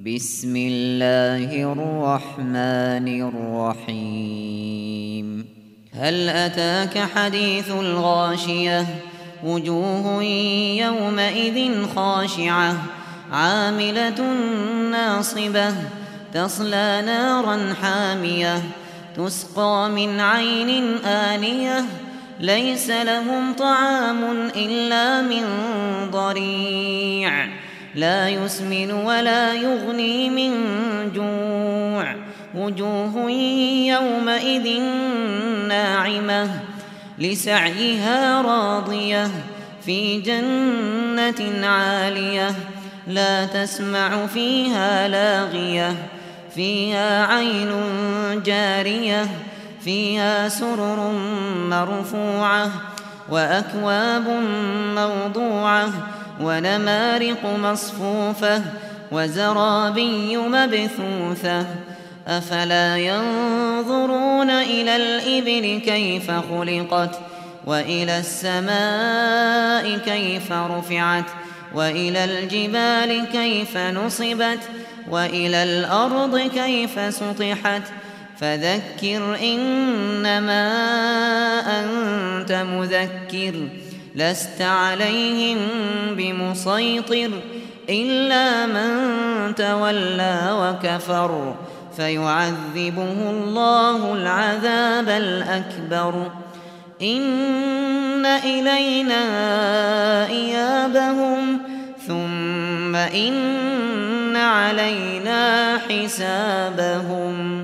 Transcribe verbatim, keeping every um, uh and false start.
بسم الله الرحمن الرحيم هل أتاك حديث الغاشية وجوه يومئذ خاشعة عاملة ناصبة تصلى نارا حامية تسقى من عين آنية ليس لهم طعام إلا من ضريع لا يسمن ولا يغني من جوع وجوه يومئذ ناعمة لسعيها راضية في جنة عالية لا تسمع فيها لاغية فيها عين جارية فيها سرر مرفوعة وأكواب موضوعة ونمارق مصفوفة وزرابي مبثوثة أفلا ينظرون إلى الإبل كيف خلقت وإلى السماء كيف رفعت وإلى الجبال كيف نصبت وإلى الأرض كيف سطحت فذكر إنما أنت مذكر لست عليهم بمسيطر إلا من تولى وكفر فيعذبه الله العذاب الأكبر إن إلينا إيابهم ثم إن علينا حسابهم.